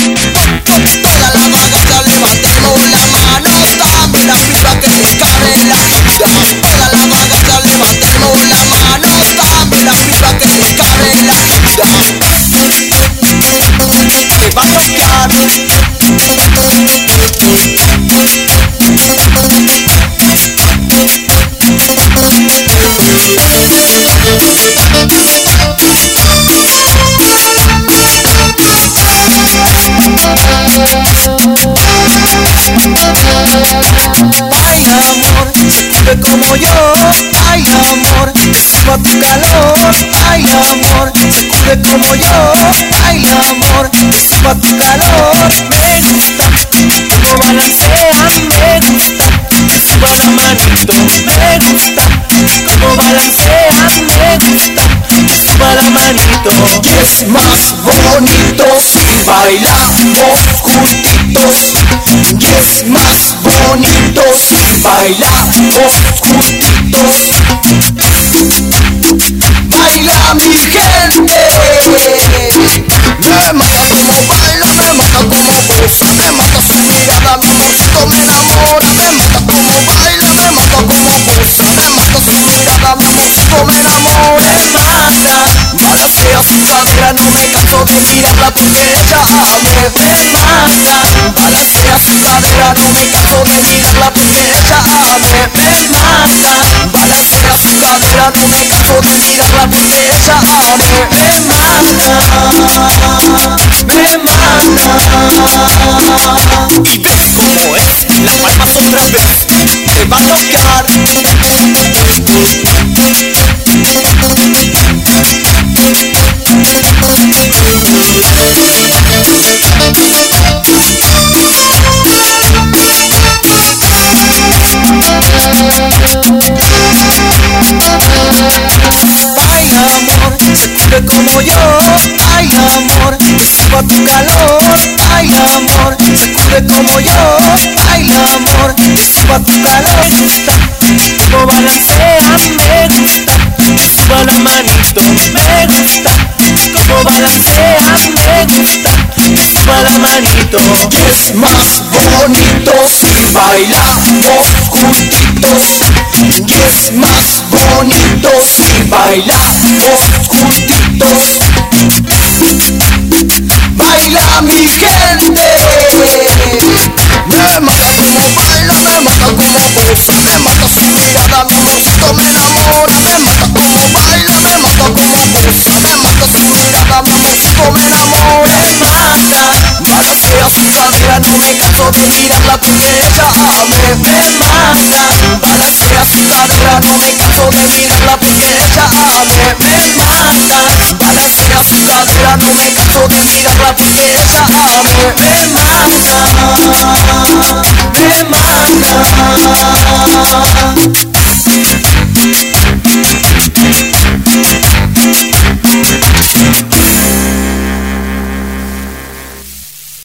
Todas las vagabundas levantemos la mano, dame la pipa que me cabe en la vida. Todas las vagabundas levantemos la mano, dame la pipa que me cabe en la vida. Te va a tocar. Como yo, ay amor, te suba tu calor, ay amor, se cubre como yo, ay amor, te suba tu calor. Me gusta cómo balancea, me gusta que suba la manito, me gusta cómo balancea, me gusta que suba la manito. Y es más bonito si bailamos juntitos, y es más bonito si bailamos juntitos. Baila mi gente, me mata como baila, me mata como goza, me mata su mirada, mi amorcito me enamora. Me mata como baila, me mata como goza, me mata su mirada, mi amorcito me enamora. Me mata, balancea su cadera, no me canso de mirarla porque ella abre. Me mata, balancea su cadera, no me canso de mirarla porque ella abre. Me mata, balancea su cadera, no me canso de mirarla porque ella abre. Me mata, me mata. Y ves cómo es, las palmas otra vez, te va a tocar. Como yo, ay amor, que suba tu calor, ay amor, se cubre como yo, ay amor, que suba tu calor. Me gusta como balancea, me gusta que suba la manito, me gusta como balancea, me gusta que suba la manito. Y es más bonito si bailamos juntitos, y es más bonito si bailamos juntitos. Baila mi gente, me mata como baila, me mata como goza, me mata su mirada, mi amorcito me enamora. Me mata como baila, me mata como goza, me mata su mirada, mi amorcito me enamora. Me mata, balancea su cadera, no me canso de mirarla porque ella abre. Me mata, balancea su cadera, no me canso de mirarla porque ella abre. Me mata, balancea su cadera, no me canso de mirarla porque ella abre. Me mata, me mata.